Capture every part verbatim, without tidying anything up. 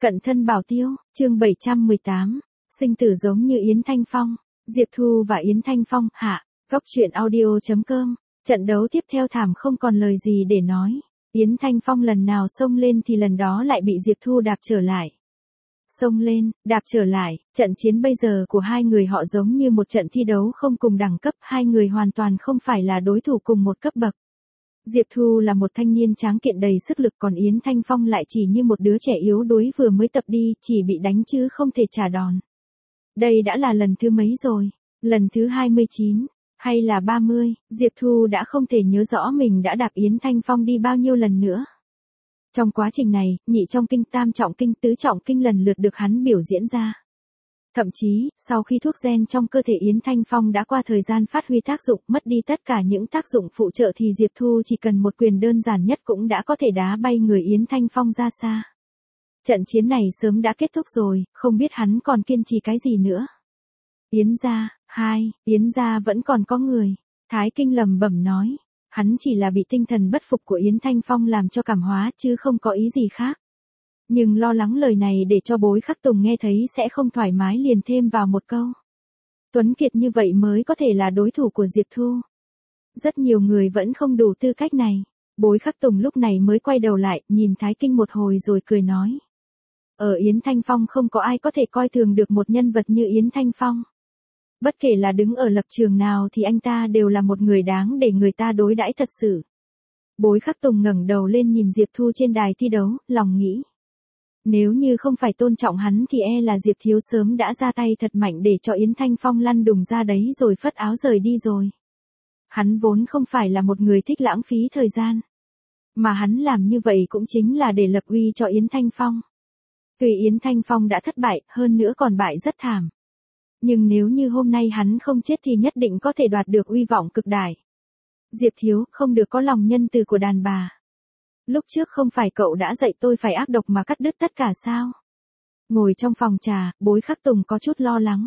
Cận thân bảo tiêu, chương bảy trăm mười tám, sinh tử giống như Yến Thanh Phong, Diệp Thu và Yến Thanh Phong, hạ, góc truyện audio.com, trận đấu tiếp theo thảm không còn lời gì để nói. Yến Thanh Phong lần nào xông lên thì lần đó lại bị Diệp Thu đạp trở lại. Xông lên, đạp trở lại, trận chiến bây giờ của hai người họ giống như một trận thi đấu không cùng đẳng cấp, hai người hoàn toàn không phải là đối thủ cùng một cấp bậc. Diệp Thu là một thanh niên tráng kiện đầy sức lực, còn Yến Thanh Phong lại chỉ như một đứa trẻ yếu đuối vừa mới tập đi, chỉ bị đánh chứ không thể trả đòn. Đây đã là lần thứ mấy rồi? Lần thứ hai mươi chín, hay là ba mươi, Diệp Thu đã không thể nhớ rõ mình đã đạp Yến Thanh Phong đi bao nhiêu lần nữa. Trong quá trình này, nhị trọng kinh, tam trọng kinh, tứ trọng kinh lần lượt được hắn biểu diễn ra. Thậm chí, sau khi thuốc gen trong cơ thể Yến Thanh Phong đã qua thời gian phát huy tác dụng, mất đi tất cả những tác dụng phụ trợ thì Diệp Thu chỉ cần một quyền đơn giản nhất cũng đã có thể đá bay người Yến Thanh Phong ra xa. Trận chiến này sớm đã kết thúc rồi, không biết hắn còn kiên trì cái gì nữa. Yến gia, hai, Yến gia vẫn còn có người. Thái Kinh lẩm bẩm nói, hắn chỉ là bị tinh thần bất phục của Yến Thanh Phong làm cho cảm hóa chứ không có ý gì khác. Nhưng lo lắng lời này để cho Bối Khắc Tùng nghe thấy sẽ không thoải mái liền thêm vào một câu. Tuấn Kiệt như vậy mới có thể là đối thủ của Diệp Thu. Rất nhiều người vẫn không đủ tư cách này. Bối Khắc Tùng lúc này mới quay đầu lại, nhìn Thái Kinh một hồi rồi cười nói. Ở Yến Thanh Phong không có ai có thể coi thường được một nhân vật như Yến Thanh Phong. Bất kể là đứng ở lập trường nào thì anh ta đều là một người đáng để người ta đối đãi thật sự. Bối Khắc Tùng ngẩng đầu lên nhìn Diệp Thu trên đài thi đấu, lòng nghĩ. Nếu như không phải tôn trọng hắn thì e là Diệp Thiếu sớm đã ra tay thật mạnh để cho Yến Thanh Phong lăn đùng ra đấy rồi phất áo rời đi rồi. Hắn vốn không phải là một người thích lãng phí thời gian. Mà hắn làm như vậy cũng chính là để lập uy cho Yến Thanh Phong. Tuy Yến Thanh Phong đã thất bại, hơn nữa còn bại rất thảm. Nhưng nếu như hôm nay hắn không chết thì nhất định có thể đoạt được uy vọng cực đại. Diệp Thiếu không được có lòng nhân từ của đàn bà. Lúc trước không phải cậu đã dạy tôi phải ác độc mà cắt đứt tất cả sao? Ngồi trong phòng trà, Bối Khắc Tùng có chút lo lắng.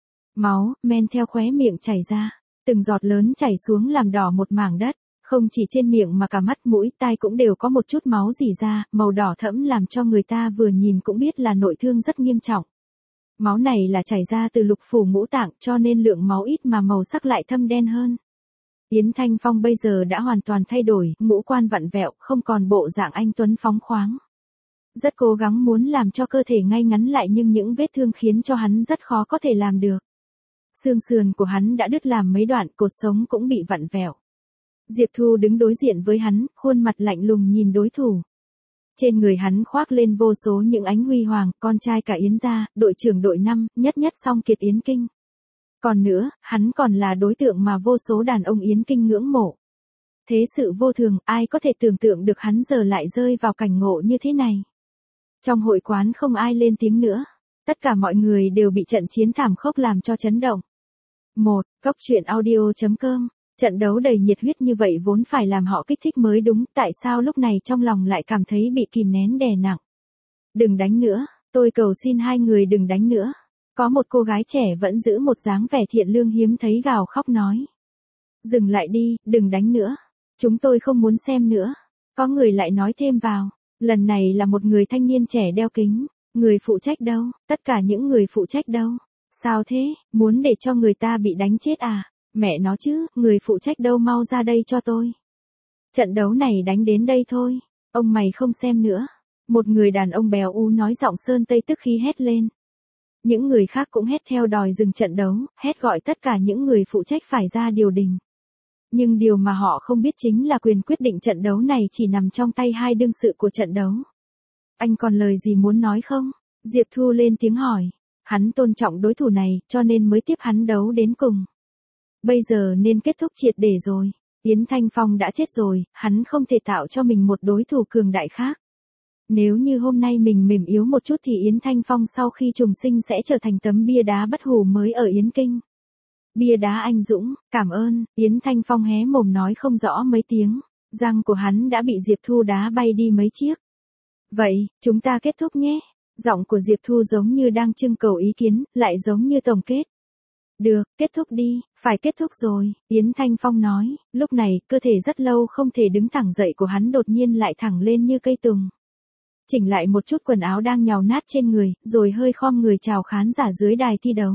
Máu, men theo khóe miệng chảy ra. Từng giọt lớn chảy xuống làm đỏ một mảng đất. Không chỉ trên miệng mà cả mắt mũi tai cũng đều có một chút máu rỉ ra, màu đỏ thẫm làm cho người ta vừa nhìn cũng biết là nội thương rất nghiêm trọng. Máu này là chảy ra từ lục phủ ngũ tạng cho nên lượng máu ít mà màu sắc lại thâm đen hơn. Yến Thanh Phong bây giờ đã hoàn toàn thay đổi, ngũ quan vặn vẹo, không còn bộ dạng anh tuấn phóng khoáng. Rất cố gắng muốn làm cho cơ thể ngay ngắn lại nhưng những vết thương khiến cho hắn rất khó có thể làm được. Xương sườn của hắn đã đứt làm mấy đoạn, cột sống cũng bị vặn vẹo. Diệp Thu đứng đối diện với hắn, khuôn mặt lạnh lùng nhìn đối thủ. Trên người hắn khoác lên vô số những ánh huy hoàng, con trai cả Yến gia, đội trưởng đội năm, nhất nhất song kiệt Yến Kinh. Còn nữa, hắn còn là đối tượng mà vô số đàn ông Yến Kinh ngưỡng mộ. Thế sự vô thường, ai có thể tưởng tượng được hắn giờ lại rơi vào cảnh ngộ như thế này. Trong hội quán không ai lên tiếng nữa. Tất cả mọi người đều bị trận chiến thảm khốc làm cho chấn động. một. Góc truyện audio.com. Trận đấu đầy nhiệt huyết như vậy vốn phải làm họ kích thích mới đúng, tại sao lúc này trong lòng lại cảm thấy bị kìm nén đè nặng. Đừng đánh nữa, tôi cầu xin hai người đừng đánh nữa. Có một cô gái trẻ vẫn giữ một dáng vẻ thiện lương hiếm thấy gào khóc nói. Dừng lại đi, đừng đánh nữa. Chúng tôi không muốn xem nữa. Có người lại nói thêm vào. Lần này là một người thanh niên trẻ đeo kính. Người phụ trách đâu? Tất cả những người phụ trách đâu? Sao thế? Muốn để cho người ta bị đánh chết à? Mẹ nó chứ, người phụ trách đâu, mau ra đây cho tôi. Trận đấu này đánh đến đây thôi. Ông mày không xem nữa. Một người đàn ông béo ú nói giọng sơn tây tức khí hét lên. Những người khác cũng hét theo đòi dừng trận đấu, hét gọi tất cả những người phụ trách phải ra điều đình. Nhưng điều mà họ không biết chính là quyền quyết định trận đấu này chỉ nằm trong tay hai đương sự của trận đấu. Anh còn lời gì muốn nói không? Diệp Thu lên tiếng hỏi. Hắn tôn trọng đối thủ này, cho nên mới tiếp hắn đấu đến cùng. Bây giờ nên kết thúc triệt để rồi. Yến Thanh Phong đã chết rồi, hắn không thể tạo cho mình một đối thủ cường đại khác. Nếu như hôm nay mình mềm yếu một chút thì Yến Thanh Phong sau khi trùng sinh sẽ trở thành tấm bia đá bất hủ mới ở Yến Kinh. Bia đá anh dũng, cảm ơn, Yến Thanh Phong hé mồm nói không rõ mấy tiếng, răng của hắn đã bị Diệp Thu đá bay đi mấy chiếc. Vậy, chúng ta kết thúc nhé. Giọng của Diệp Thu giống như đang trưng cầu ý kiến, lại giống như tổng kết. Được, kết thúc đi, phải kết thúc rồi, Yến Thanh Phong nói, lúc này cơ thể rất lâu không thể đứng thẳng dậy của hắn đột nhiên lại thẳng lên như cây tùng. chỉnh lại một chút quần áo đang nhàu nát trên người, rồi hơi khom người chào khán giả dưới đài thi đấu.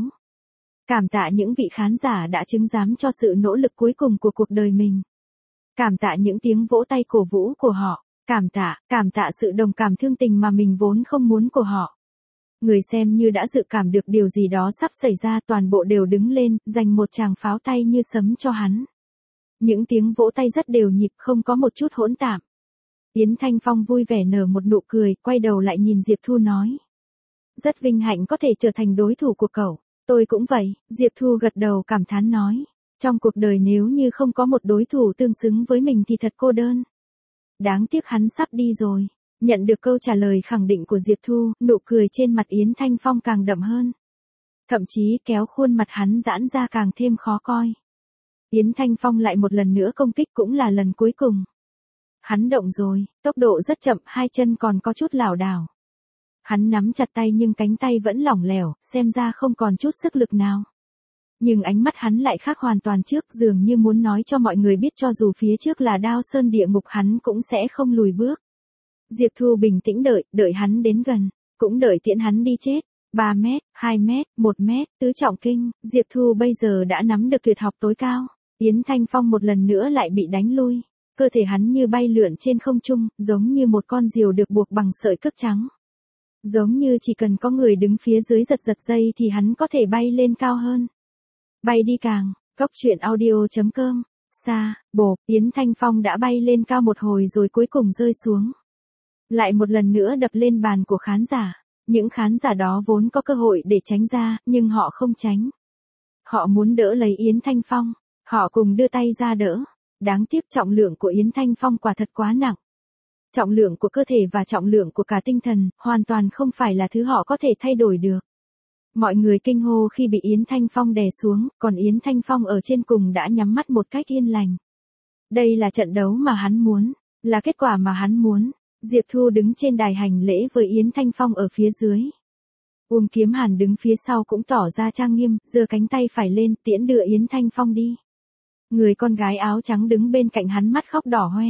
Cảm tạ những vị khán giả đã chứng giám cho sự nỗ lực cuối cùng của cuộc đời mình. Cảm tạ những tiếng vỗ tay cổ vũ của họ. Cảm tạ, cảm tạ sự đồng cảm thương tình mà mình vốn không muốn của họ. Người xem như đã dự cảm được điều gì đó sắp xảy ra, toàn bộ đều đứng lên, dành một tràng pháo tay như sấm cho hắn. Những tiếng vỗ tay rất đều nhịp, không có một chút hỗn tạp. Yến Thanh Phong vui vẻ nở một nụ cười, quay đầu lại nhìn Diệp Thu nói. Rất vinh hạnh có thể trở thành đối thủ của cậu. Tôi cũng vậy, Diệp Thu gật đầu cảm thán nói. Trong cuộc đời nếu như không có một đối thủ tương xứng với mình thì thật cô đơn. Đáng tiếc hắn sắp đi rồi. Nhận được câu trả lời khẳng định của Diệp Thu, nụ cười trên mặt Yến Thanh Phong càng đậm hơn. Thậm chí kéo khuôn mặt hắn giãn ra càng thêm khó coi. Yến Thanh Phong lại một lần nữa công kích, cũng là lần cuối cùng. Hắn động rồi, tốc độ rất chậm, hai chân còn có chút lảo đảo. Hắn nắm chặt tay nhưng cánh tay vẫn lỏng lẻo, xem ra không còn chút sức lực nào. Nhưng ánh mắt hắn lại khác hoàn toàn trước, dường như muốn nói cho mọi người biết cho dù phía trước là đao sơn địa ngục hắn cũng sẽ không lùi bước. Diệp Thu bình tĩnh đợi, đợi hắn đến gần, cũng đợi tiễn hắn đi chết. ba mét, hai mét, một mét, tứ trọng kinh, Diệp Thu bây giờ đã nắm được tuyệt học tối cao. Yến Thanh Phong một lần nữa lại bị đánh lui. Cơ thể hắn như bay lượn trên không trung, giống như một con diều được buộc bằng sợi cước trắng. Giống như chỉ cần có người đứng phía dưới giật giật dây thì hắn có thể bay lên cao hơn. Bay đi càng, góc truyện audio chấm com, xa, bộp, Yến Thanh Phong đã bay lên cao một hồi rồi cuối cùng rơi xuống. Lại một lần nữa đập lên bàn của khán giả. Những khán giả đó vốn có cơ hội để tránh ra, nhưng họ không tránh. Họ muốn đỡ lấy Yến Thanh Phong. Họ cùng đưa tay ra đỡ. Đáng tiếc trọng lượng của Yến Thanh Phong quả thật quá nặng. Trọng lượng của cơ thể và trọng lượng của cả tinh thần, hoàn toàn không phải là thứ họ có thể thay đổi được. Mọi người kinh hô khi bị Yến Thanh Phong đè xuống, còn Yến Thanh Phong ở trên cùng đã nhắm mắt một cách yên lành. Đây là trận đấu mà hắn muốn, là kết quả mà hắn muốn. Diệp Thu đứng trên đài hành lễ với Yến Thanh Phong ở phía dưới. Uông Kiếm Hàn đứng phía sau cũng tỏ ra trang nghiêm, giơ cánh tay phải lên, tiễn đưa Yến Thanh Phong đi. Người con gái áo trắng đứng bên cạnh hắn mắt khóc đỏ hoe.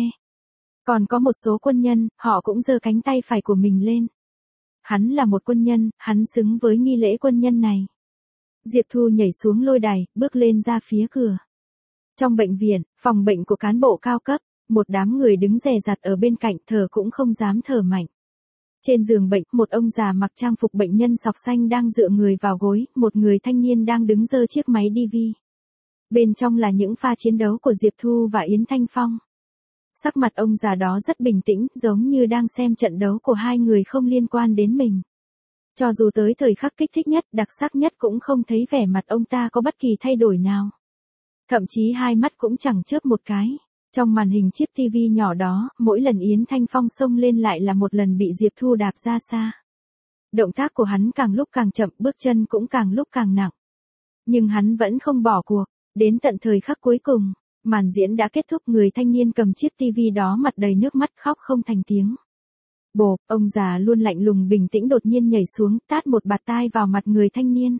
Còn có một số quân nhân, họ cũng giơ cánh tay phải của mình lên. Hắn là một quân nhân, hắn xứng với nghi lễ quân nhân này. Diệp Thu nhảy xuống lôi đài, bước lên ra phía cửa. Trong bệnh viện, phòng bệnh của cán bộ cao cấp, một đám người đứng dè dặt ở bên cạnh, thở cũng không dám thở mạnh. Trên giường bệnh, một ông già mặc trang phục bệnh nhân sọc xanh đang dựa người vào gối, một người thanh niên đang đứng giơ chiếc máy đi vi. Bên trong là những pha chiến đấu của Diệp Thu và Yến Thanh Phong. Sắc mặt ông già đó rất bình tĩnh, giống như đang xem trận đấu của hai người không liên quan đến mình. Cho dù tới thời khắc kích thích nhất, đặc sắc nhất cũng không thấy vẻ mặt ông ta có bất kỳ thay đổi nào. Thậm chí hai mắt cũng chẳng chớp một cái. Trong màn hình chiếc tivi nhỏ đó, mỗi lần Yến Thanh Phong xông lên lại là một lần bị Diệp Thu đạp ra xa. Động tác của hắn càng lúc càng chậm, bước chân cũng càng lúc càng nặng. Nhưng hắn vẫn không bỏ cuộc, đến tận thời khắc cuối cùng, màn diễn đã kết thúc, người thanh niên cầm chiếc tivi đó mặt đầy nước mắt khóc không thành tiếng. Bộp, ông già luôn lạnh lùng bình tĩnh đột nhiên nhảy xuống, tát một bạt tai vào mặt người thanh niên.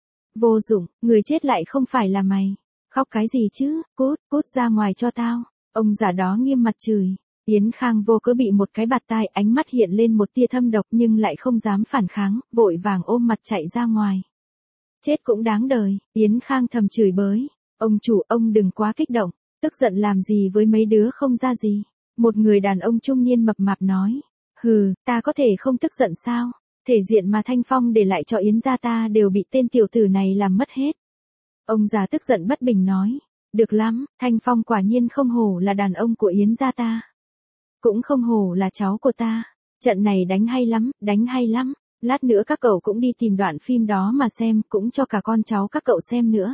Vô dụng, người chết lại không phải là mày. Khóc cái gì chứ, cút, cút ra ngoài cho tao. Ông già đó nghiêm mặt chửi. Yến Khang vô cớ bị một cái bạt tai, ánh mắt hiện lên một tia thâm độc nhưng lại không dám phản kháng, vội vàng ôm mặt chạy ra ngoài. Chết cũng đáng đời, Yến Khang thầm chửi bới. Ông chủ, ông đừng quá kích động, tức giận làm gì với mấy đứa không ra gì. Một người đàn ông trung niên mập mạp nói. Hừ, ta có thể không tức giận sao? Thể diện mà Thanh Phong để lại cho Yến gia ta đều bị tên tiểu tử này làm mất hết. Ông già tức giận bất bình nói. Được lắm, Thanh Phong quả nhiên không hổ là đàn ông của Yến gia ta. Cũng không hổ là cháu của ta. Trận này đánh hay lắm, đánh hay lắm. Lát nữa các cậu cũng đi tìm đoạn phim đó mà xem, cũng cho cả con cháu các cậu xem nữa.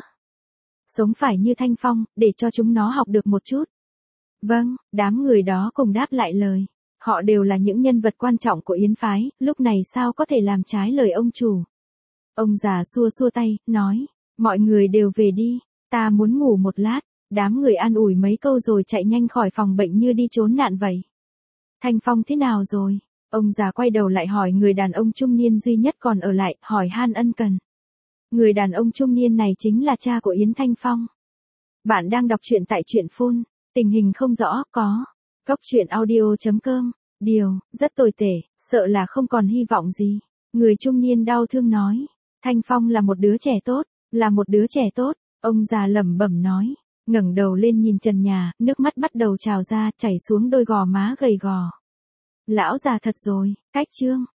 Sống phải như Thanh Phong, để cho chúng nó học được một chút. Vâng, đám người đó cùng đáp lại lời. Họ đều là những nhân vật quan trọng của Yến phái, lúc này sao có thể làm trái lời ông chủ. Ông già xua xua tay, nói, mọi người đều về đi, ta muốn ngủ một lát. Đám người an ủi mấy câu rồi chạy nhanh khỏi phòng bệnh như đi trốn nạn vậy. Thanh Phong thế nào rồi? Ông già quay đầu lại hỏi người đàn ông trung niên duy nhất còn ở lại, hỏi han ân cần. Người đàn ông trung niên này chính là cha của Yến Thanh Phong. Bạn đang đọc truyện tại truyện phun, tình hình không rõ, có. góc truyện audio chấm com điều, rất tồi tệ, sợ là không còn hy vọng gì. Người trung niên đau thương nói. Thanh Phong là một đứa trẻ tốt, là một đứa trẻ tốt, ông già lẩm bẩm nói. Ngẩng đầu lên nhìn trần nhà, nước mắt bắt đầu trào ra, chảy xuống đôi gò má gầy gò. Lão già thật rồi, cách chương.